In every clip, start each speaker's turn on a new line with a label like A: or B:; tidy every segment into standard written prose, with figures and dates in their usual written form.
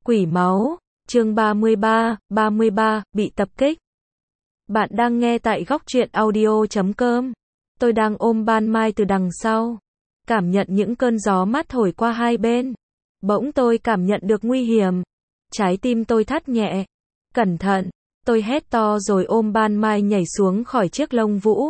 A: Quỷ máu, chương 33, bị tập kích. Bạn đang nghe tại góc truyện audio.com. Tôi đang ôm Ban Mai từ đằng sau, cảm nhận những cơn gió mát thổi qua hai bên. Bỗng tôi cảm nhận được nguy hiểm. Trái tim tôi thắt nhẹ. Cẩn thận, tôi hét to rồi ôm Ban Mai nhảy xuống khỏi chiếc lông vũ.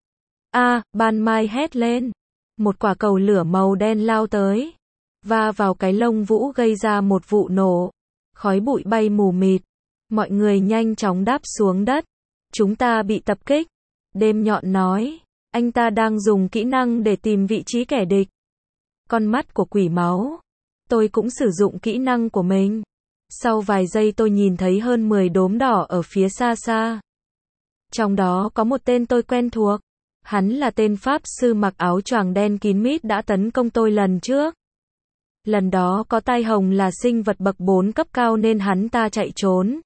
A: Ban Mai hét lên. Một quả cầu lửa màu đen lao tới, va vào cái lông vũ gây ra một vụ nổ. Khói bụi bay mù mịt. Mọi người nhanh chóng đáp xuống đất. Chúng ta bị tập kích. Đêm Nhọn nói. Anh ta đang dùng kỹ năng để tìm vị trí kẻ địch. Con mắt của quỷ máu. Tôi cũng sử dụng kỹ năng của mình. Sau vài giây tôi nhìn thấy hơn 10 đốm đỏ ở phía xa xa. Trong đó có một tên tôi quen thuộc. Hắn là tên pháp sư mặc áo choàng đen kín mít đã tấn công tôi lần trước. Lần đó có tai hồng là sinh vật bậc 4 cấp cao nên hắn ta chạy trốn.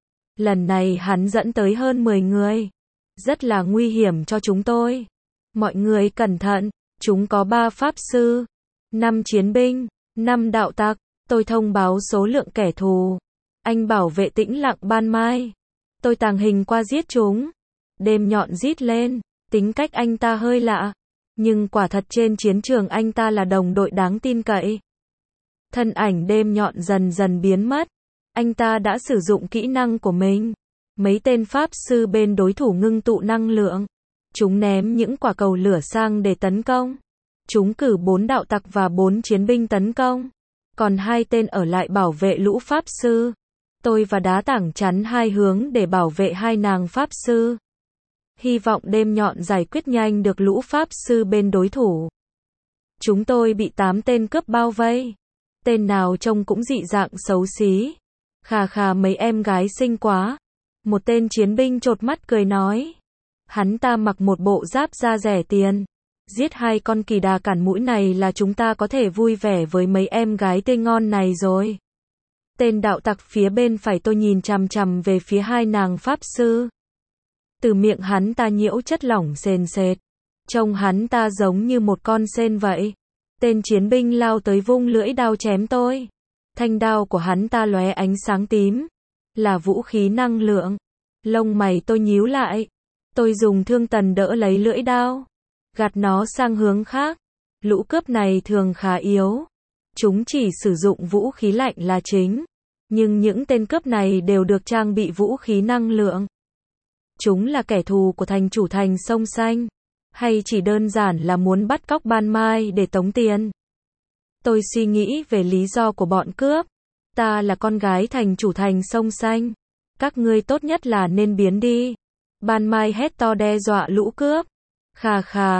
A: Lần này hắn dẫn tới hơn 10 người. Rất là nguy hiểm cho chúng tôi. Mọi người cẩn thận, chúng có 3 pháp sư, 5 chiến binh, 5 đạo tặc. Tôi thông báo số lượng kẻ thù. Anh bảo vệ tĩnh lặng Ban Mai. Tôi tàng hình qua giết chúng. Đêm Nhọn rít lên. Tính cách anh ta hơi lạ, nhưng quả thật trên chiến trường anh ta là đồng đội đáng tin cậy. Thân ảnh Đêm Nhọn dần dần biến mất. Anh ta đã sử dụng kỹ năng của mình. Mấy tên pháp sư bên đối thủ ngưng tụ năng lượng. Chúng ném những quả cầu lửa sang để tấn công. Chúng cử 4 đạo tặc và 4 chiến binh tấn công. Còn 2 tên ở lại bảo vệ lũ pháp sư. Tôi và Đá Tảng chắn hai hướng để bảo vệ hai nàng pháp sư. Hy vọng Đêm Nhọn giải quyết nhanh được lũ pháp sư bên đối thủ. Chúng tôi bị 8 tên cướp bao vây. Tên nào trông cũng dị dạng xấu xí. Khà mấy em gái xinh quá. Một tên chiến binh chột mắt cười nói. Hắn ta mặc một bộ giáp da rẻ tiền. Giết 2 con kỳ đà cản mũi này là chúng ta có thể vui vẻ với mấy em gái tê ngon này rồi. Tên đạo tặc phía bên phải tôi nhìn chằm chằm về phía hai nàng pháp sư. Từ miệng hắn ta nhiễu chất lỏng sền sệt. Trông hắn ta giống như một con sên vậy. Tên chiến binh lao tới vung lưỡi đao chém tôi. Thanh đao của hắn ta lóe ánh sáng tím. Là vũ khí năng lượng. Lông mày tôi nhíu lại. Tôi dùng thương tần đỡ lấy lưỡi đao. Gạt nó sang hướng khác. Lũ cướp này thường khá yếu. Chúng chỉ sử dụng vũ khí lạnh là chính. Nhưng những tên cướp này đều được trang bị vũ khí năng lượng. Chúng là kẻ thù của thành chủ thành Sông Xanh. Hay chỉ đơn giản là muốn bắt cóc Ban Mai để tống tiền. Tôi suy nghĩ về lý do của bọn cướp. Ta là con gái thành chủ thành Sông Xanh. Các ngươi tốt nhất là nên biến đi. Ban Mai hét to đe dọa lũ cướp. Khà,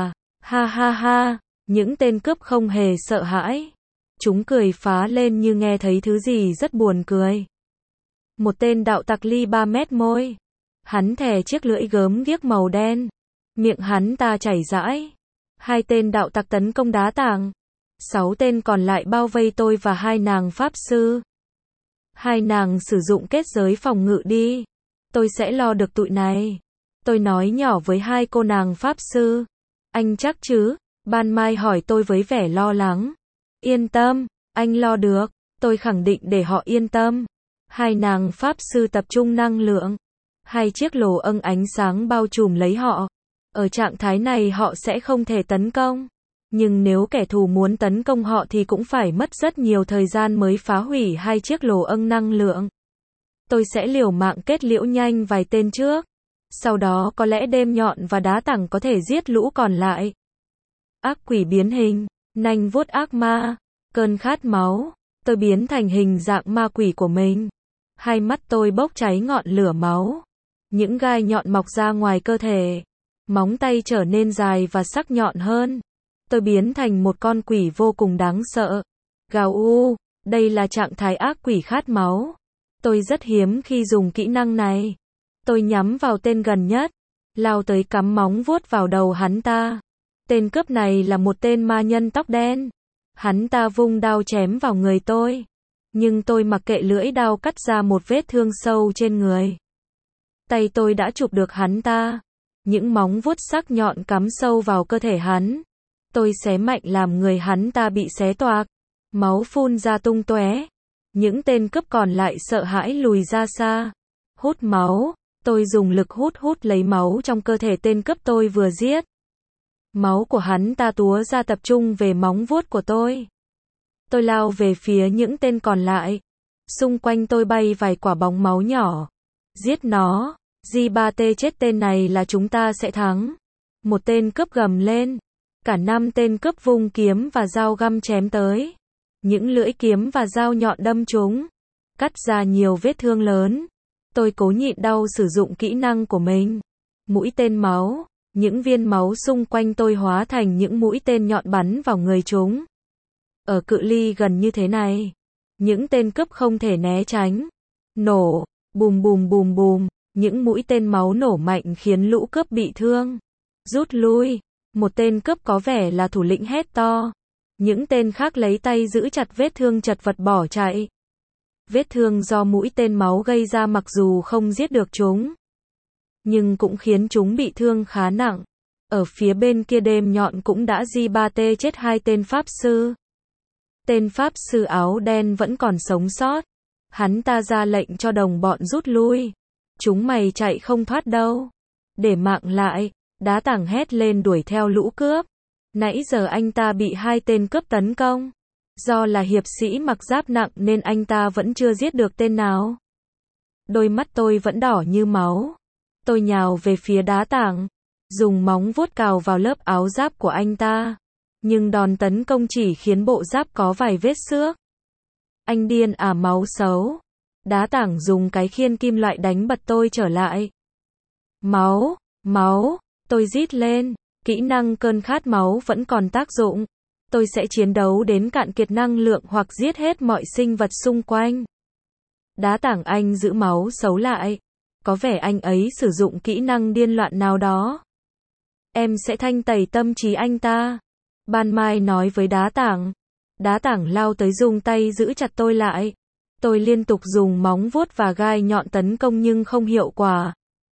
A: ha. Những tên cướp không hề sợ hãi. Chúng cười phá lên như nghe thấy thứ gì rất buồn cười. Một tên đạo tặc ly 3 mét môi. Hắn thè chiếc lưỡi gớm ghiếc màu đen. Miệng hắn ta chảy rãi. 2 tên đạo tặc tấn công Đá Tảng. 6 tên còn lại bao vây tôi và 2 nàng pháp sư. 2 nàng sử dụng kết giới phòng ngự đi. Tôi sẽ lo được tụi này. Tôi nói nhỏ với 2 cô nàng pháp sư. Anh chắc chứ? Ban Mai hỏi tôi với vẻ lo lắng. Yên tâm, anh lo được. Tôi khẳng định để họ yên tâm. 2 nàng pháp sư tập trung năng lượng. 2 chiếc lồ âng ánh sáng bao trùm lấy họ. Ở trạng thái này họ sẽ không thể tấn công. Nhưng nếu kẻ thù muốn tấn công họ thì cũng phải mất rất nhiều thời gian mới phá hủy 2 chiếc lồ âng năng lượng. Tôi sẽ liều mạng kết liễu nhanh vài tên trước. Sau đó có lẽ Đêm Nhọn và Đá Tảng có thể giết lũ còn lại. Ác quỷ biến hình, nanh vuốt ác ma, cơn khát máu. Tôi biến thành hình dạng ma quỷ của mình. 2 mắt tôi bốc cháy ngọn lửa máu. Những gai nhọn mọc ra ngoài cơ thể. Móng tay trở nên dài và sắc nhọn hơn. Tôi biến thành một con quỷ vô cùng đáng sợ. Gào đây là trạng thái ác quỷ khát máu. Tôi rất hiếm khi dùng kỹ năng này. Tôi nhắm vào tên gần nhất. Lao tới cắm móng vuốt vào đầu hắn ta. Tên cướp này là một tên ma nhân tóc đen. Hắn ta vung đao chém vào người tôi. Nhưng tôi mặc kệ lưỡi đao cắt ra một vết thương sâu trên người. Tay tôi đã chụp được hắn ta. Những móng vuốt sắc nhọn cắm sâu vào cơ thể hắn. Tôi xé mạnh làm người hắn ta bị xé toạc. Máu phun ra tung tóe. Những tên cướp còn lại sợ hãi lùi ra xa. Hút máu. Tôi dùng lực hút lấy máu trong cơ thể tên cướp tôi vừa giết. Máu của hắn ta túa ra tập trung về móng vuốt của tôi. Tôi lao về phía những tên còn lại. Xung quanh tôi bay vài quả bóng máu nhỏ. Giết nó. G3T chết, tên này là chúng ta sẽ thắng. Một tên cướp gầm lên. Cả 5 tên cướp vung kiếm và dao găm chém tới. Những lưỡi kiếm và dao nhọn đâm chúng. Cắt ra nhiều vết thương lớn. Tôi cố nhịn đau sử dụng kỹ năng của mình. Mũi tên máu. Những viên máu xung quanh tôi hóa thành những mũi tên nhọn bắn vào người chúng. Ở cự ly gần như thế này, những tên cướp không thể né tránh. Nổ. Bùm bùm bùm bùm. Những mũi tên máu nổ mạnh khiến lũ cướp bị thương. Rút lui. Một tên cướp có vẻ là thủ lĩnh hét to. Những tên khác lấy tay giữ chặt vết thương chật vật bỏ chạy. Vết thương do mũi tên máu gây ra mặc dù không giết được chúng, nhưng cũng khiến chúng bị thương khá nặng. Ở phía bên kia đêm nhọn cũng đã G3T chết 2 tên pháp sư. Tên pháp sư áo đen vẫn còn sống sót. Hắn ta ra lệnh cho đồng bọn rút lui. Chúng mày chạy không thoát đâu. Để mạng lại. Đá tảng hét lên đuổi theo lũ cướp. Nãy giờ anh ta bị 2 tên cướp tấn công. Do là hiệp sĩ mặc giáp nặng nên anh ta vẫn chưa giết được tên nào. Đôi mắt tôi vẫn đỏ như máu. Tôi nhào về phía đá tảng. Dùng móng vuốt cào vào lớp áo giáp của anh ta. Nhưng đòn tấn công chỉ khiến bộ giáp có vài vết xước. Anh điên à, máu xấu. Đá tảng dùng cái khiên kim loại đánh bật tôi trở lại. Máu, máu, tôi rít lên. Kỹ năng cơn khát máu vẫn còn tác dụng. Tôi sẽ chiến đấu đến cạn kiệt năng lượng hoặc giết hết mọi sinh vật xung quanh. Đá tảng anh giữ máu xấu lại. Có vẻ anh ấy sử dụng kỹ năng điên loạn nào đó. Em sẽ thanh tẩy tâm trí anh ta. Ban Mai nói với đá tảng. Đá tảng lao tới dùng tay giữ chặt tôi lại. Tôi liên tục dùng móng vuốt và gai nhọn tấn công nhưng không hiệu quả.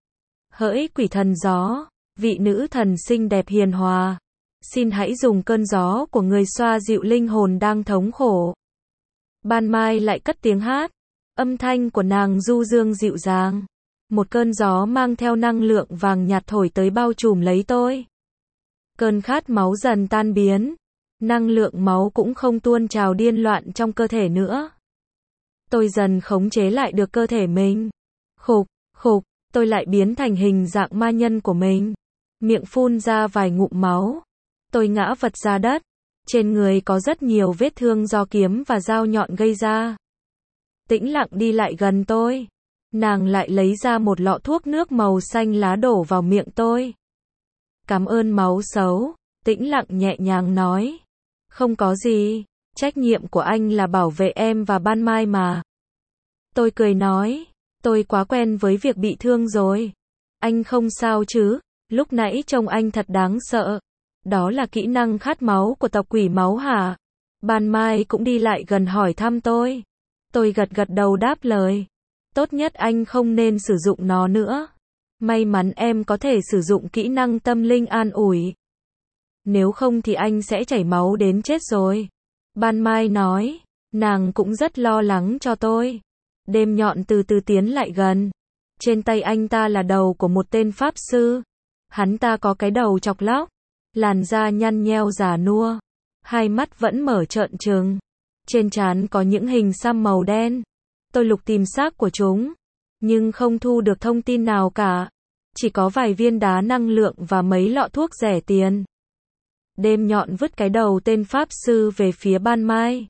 A: Hỡi quỷ thần gió, vị nữ thần xinh đẹp hiền hòa, xin hãy dùng cơn gió của người xoa dịu linh hồn đang thống khổ. Ban Mai lại cất tiếng hát. Âm thanh của nàng du dương dịu dàng. Một cơn gió mang theo năng lượng vàng nhạt thổi tới bao trùm lấy tôi. Cơn khát máu dần tan biến. Năng lượng máu cũng không tuôn trào điên loạn trong cơ thể nữa. Tôi dần khống chế lại được cơ thể mình. Khục, khục, tôi lại biến thành hình dạng ma nhân của mình. Miệng phun ra vài ngụm máu. Tôi ngã vật ra đất. Trên người có rất nhiều vết thương do kiếm và dao nhọn gây ra. Tĩnh Lặng đi lại gần tôi. Nàng lại lấy ra một lọ thuốc nước màu xanh lá đổ vào miệng tôi. Cảm ơn máu xấu, Tĩnh Lặng nhẹ nhàng nói. Không có gì, trách nhiệm của anh là bảo vệ em và Ban Mai mà. Tôi cười nói, tôi quá quen với việc bị thương rồi. Anh không sao chứ, lúc nãy trông anh thật đáng sợ. Đó là kỹ năng khát máu của tộc quỷ máu hả? Ban Mai cũng đi lại gần hỏi thăm tôi. Tôi gật gật đầu đáp lời. Tốt nhất anh không nên sử dụng nó nữa. May mắn em có thể sử dụng kỹ năng tâm linh an ủi. Nếu không thì anh sẽ chảy máu đến chết rồi. Ban Mai nói. Nàng cũng rất lo lắng cho tôi. Đêm nhọn từ từ tiến lại gần. Trên tay anh ta là đầu của một tên pháp sư. Hắn ta có cái đầu chọc lóc. Làn da nhăn nheo già nua. Hai mắt vẫn mở trợn trừng. Trên trán có những hình xăm màu đen. Tôi lục tìm xác của chúng. Nhưng không thu được thông tin nào cả. Chỉ có vài viên đá năng lượng và mấy lọ thuốc rẻ tiền. Đêm nhọn vứt cái đầu tên pháp sư về phía Ban Mai.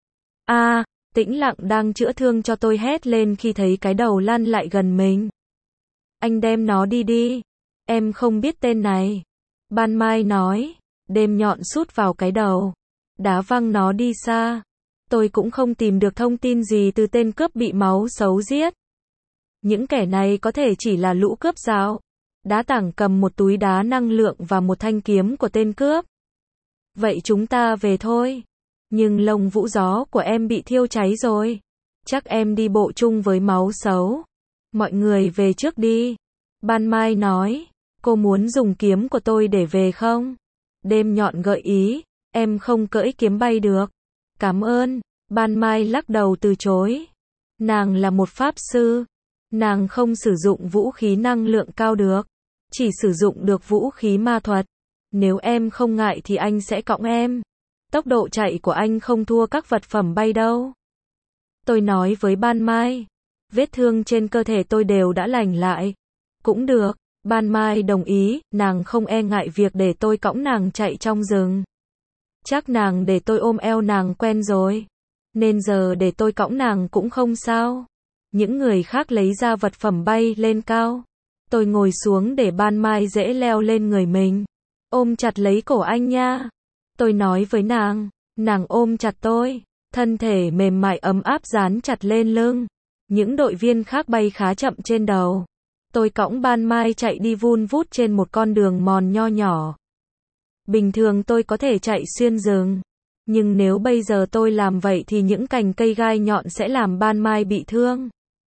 A: Tĩnh Lặng đang chữa thương cho tôi hét lên khi thấy cái đầu lăn lại gần mình. Anh đem nó đi đi. Em không biết tên này. Ban Mai nói. Đêm nhọn sút vào cái đầu. Đá văng nó đi xa. Tôi cũng không tìm được thông tin gì từ tên cướp bị máu xấu giết. Những kẻ này có thể chỉ là lũ cướp dạo. Đá tảng cầm một túi đá năng lượng và một thanh kiếm của tên cướp. Vậy chúng ta về thôi. Nhưng lông vũ gió của em bị thiêu cháy rồi. Chắc em đi bộ chung với máu xấu. Mọi người về trước đi. Ban Mai nói. Cô muốn dùng kiếm của tôi để về không? Đêm nhọn gợi ý. Em không cưỡi kiếm bay được. Cảm ơn. Ban Mai lắc đầu từ chối. Nàng là một pháp sư. Nàng không sử dụng vũ khí năng lượng cao được. Chỉ sử dụng được vũ khí ma thuật. Nếu em không ngại thì anh sẽ cõng em. Tốc độ chạy của anh không thua các vật phẩm bay đâu. Tôi nói với Ban Mai. Vết thương trên cơ thể tôi đều đã lành lại. Cũng được. Ban Mai đồng ý, nàng không e ngại việc để tôi cõng nàng chạy trong rừng. Chắc nàng để tôi ôm eo nàng quen rồi. Nên giờ để tôi cõng nàng cũng không sao. Những người khác lấy ra vật phẩm bay lên cao. Tôi ngồi xuống để Ban Mai dễ leo lên người mình. Ôm chặt lấy cổ anh nha. Tôi nói với nàng. Nàng ôm chặt tôi. Thân thể mềm mại ấm áp dán chặt lên lưng. Những đội viên khác bay khá chậm trên đầu. Tôi cõng Ban Mai chạy đi vun vút trên một con đường mòn nho nhỏ. Bình thường tôi có thể chạy xuyên rừng. Nhưng nếu bây giờ tôi làm vậy thì những cành cây gai nhọn sẽ làm Ban Mai bị thương.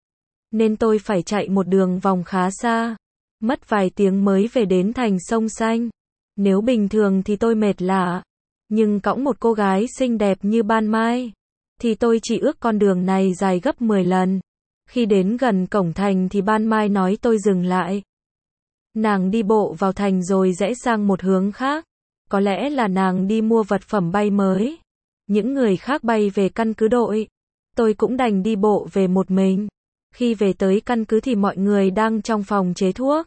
A: Nên tôi phải chạy một đường vòng khá xa. Mất vài tiếng mới về đến thành sông xanh. Nếu bình thường thì tôi mệt lả. Nhưng cõng một cô gái xinh đẹp như Ban Mai thì tôi chỉ ước con đường này dài gấp 10 lần. Khi đến gần cổng thành thì Ban Mai nói tôi dừng lại. Nàng đi bộ vào thành rồi rẽ sang một hướng khác. Có lẽ là nàng đi mua vật phẩm bay mới. Những người khác bay về căn cứ đội. Tôi cũng đành đi bộ về một mình. Khi về tới căn cứ thì mọi người đang trong phòng chế thuốc.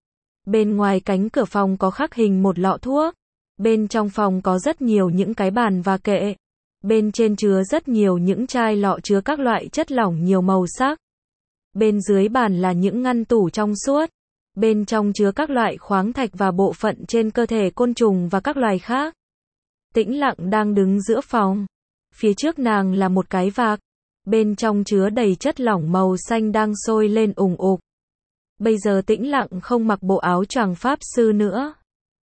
A: Bên ngoài cánh cửa phòng có khắc hình một lọ thuốc. Bên trong phòng có rất nhiều những cái bàn và kệ. Bên trên chứa rất nhiều những chai lọ chứa các loại chất lỏng nhiều màu sắc. Bên dưới bàn là những ngăn tủ trong suốt. Bên trong chứa các loại khoáng thạch và bộ phận trên cơ thể côn trùng và các loài khác. Tĩnh Lặng đang đứng giữa phòng. Phía trước nàng là một cái vạc. Bên trong chứa đầy chất lỏng màu xanh đang sôi lên ùng ục. Bây giờ Tĩnh Lặng không mặc bộ áo choàng pháp sư nữa.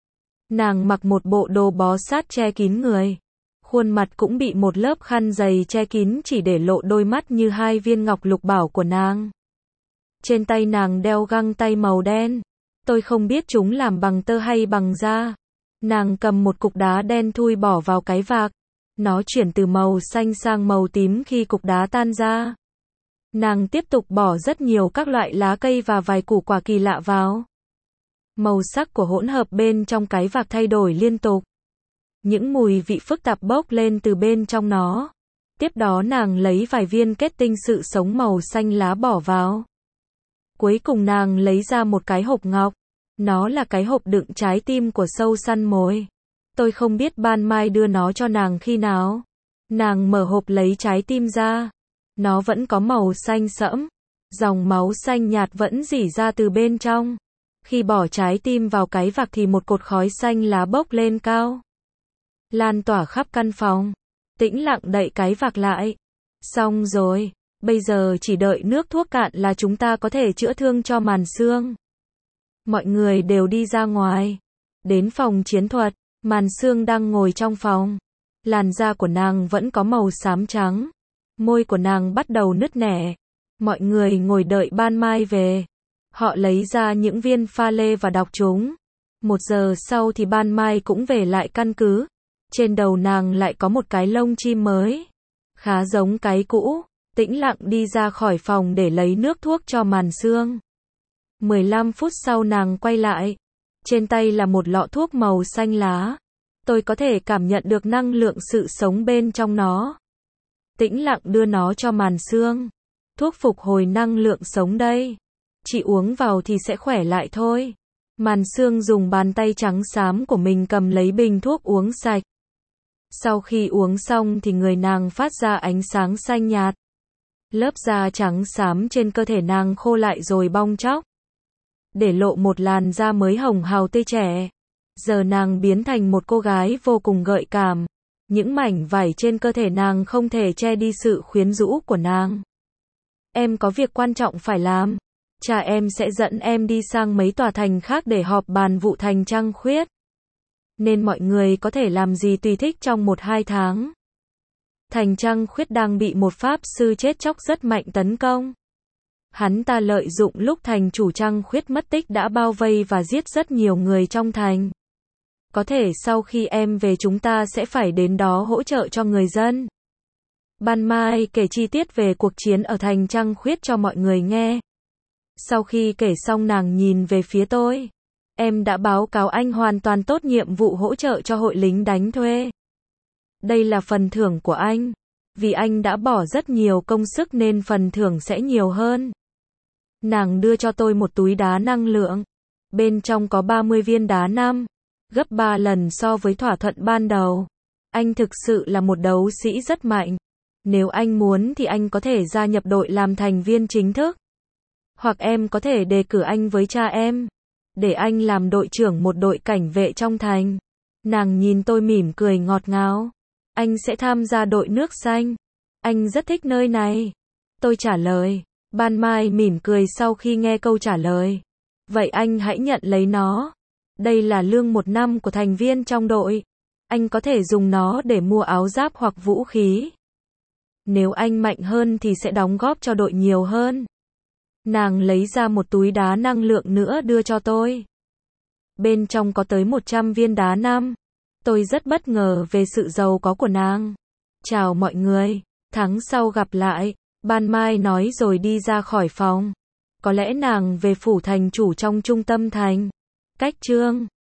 A: Nàng mặc một bộ đồ bó sát che kín người. Khuôn mặt cũng bị một lớp khăn dày che kín chỉ để lộ đôi mắt như hai viên ngọc lục bảo của nàng. Trên tay nàng đeo găng tay màu đen. Tôi không biết chúng làm bằng tơ hay bằng da. Nàng cầm một cục đá đen thui bỏ vào cái vạc. Nó chuyển từ màu xanh sang màu tím khi cục đá tan ra. Nàng tiếp tục bỏ rất nhiều các loại lá cây và vài củ quả kỳ lạ vào. Màu sắc của hỗn hợp bên trong cái vạc thay đổi liên tục. Những mùi vị phức tạp bốc lên từ bên trong nó. Tiếp đó nàng lấy vài viên kết tinh sự sống màu xanh lá bỏ vào. Cuối cùng nàng lấy ra một cái hộp ngọc. Nó là cái hộp đựng trái tim của sâu săn mồi. Tôi không biết Ban Mai đưa nó cho nàng khi nào. Nàng mở hộp lấy trái tim ra. Nó vẫn có màu xanh sẫm. Dòng máu xanh nhạt vẫn rỉ ra từ bên trong. Khi bỏ trái tim vào cái vạc thì một cột khói xanh lá bốc lên cao. Lan tỏa khắp căn phòng. Tĩnh Lặng đậy cái vạc lại. Xong rồi. Bây giờ chỉ đợi nước thuốc cạn là chúng ta có thể chữa thương cho Màn Sương. Mọi người đều đi ra ngoài. Đến phòng chiến thuật. Màn Sương đang ngồi trong phòng. Làn da của nàng vẫn có màu xám trắng. Môi của nàng bắt đầu nứt nẻ. Mọi người ngồi đợi Ban Mai về. Họ lấy ra những viên pha lê và đọc chúng. 1 giờ sau thì Ban Mai cũng về lại căn cứ. Trên đầu nàng lại có một cái lông chim mới. Khá giống cái cũ. Tĩnh Lặng đi ra khỏi phòng để lấy nước thuốc cho Màn Sương. 15 phút sau nàng quay lại. Trên tay là một lọ thuốc màu xanh lá. Tôi có thể cảm nhận được năng lượng sự sống bên trong nó. Tĩnh Lặng đưa nó cho Màn Sương. Thuốc phục hồi năng lượng sống đây. Chị uống vào thì sẽ khỏe lại thôi. Màn Sương dùng bàn tay trắng xám của mình cầm lấy bình thuốc uống sạch. Sau khi uống xong thì người nàng phát ra ánh sáng xanh nhạt. Lớp da trắng xám trên cơ thể nàng khô lại rồi bong tróc. Để lộ một làn da mới hồng hào tươi trẻ. Giờ nàng biến thành một cô gái vô cùng gợi cảm. Những mảnh vải trên cơ thể nàng không thể che đi sự quyến rũ của nàng. Em có việc quan trọng phải làm. Cha em sẽ dẫn em đi sang mấy tòa thành khác để họp bàn vụ thành Trăng Khuyết. Nên mọi người có thể làm gì tùy thích trong 1-2 tháng. Thành Trăng Khuyết đang bị một pháp sư chết chóc rất mạnh tấn công. Hắn ta lợi dụng lúc thành chủ Trăng Khuyết mất tích đã bao vây và giết rất nhiều người trong thành. Có thể sau khi em về chúng ta sẽ phải đến đó hỗ trợ cho người dân. Ban Mai kể chi tiết về cuộc chiến ở thành Trăng Khuyết cho mọi người nghe. Sau khi kể xong nàng nhìn về phía tôi. Em đã báo cáo anh hoàn toàn tốt nhiệm vụ hỗ trợ cho hội lính đánh thuê. Đây là phần thưởng của anh. Vì anh đã bỏ rất nhiều công sức nên phần thưởng sẽ nhiều hơn. Nàng đưa cho tôi một túi đá năng lượng. Bên trong có 30 viên đá 5, gấp 3 lần so với thỏa thuận ban đầu. Anh thực sự là một đấu sĩ rất mạnh. Nếu anh muốn thì anh có thể gia nhập đội làm thành viên chính thức. Hoặc em có thể đề cử anh với cha em. Để anh làm đội trưởng một đội cảnh vệ trong thành. Nàng nhìn tôi mỉm cười ngọt ngào. Anh sẽ tham gia đội nước xanh. Anh rất thích nơi này. Tôi trả lời. Ban Mai mỉm cười sau khi nghe câu trả lời. Vậy anh hãy nhận lấy nó. Đây là lương 1 năm của thành viên trong đội. Anh có thể dùng nó để mua áo giáp hoặc vũ khí. Nếu anh mạnh hơn thì sẽ đóng góp cho đội nhiều hơn. Nàng lấy ra một túi đá năng lượng nữa đưa cho tôi. Bên trong có tới 100 viên đá 5. Tôi rất bất ngờ về sự giàu có của nàng. Chào mọi người, tháng sau gặp lại. Ban Mai nói rồi đi ra khỏi phòng. Có lẽ nàng về phủ thành chủ trong trung tâm thành. Cách chương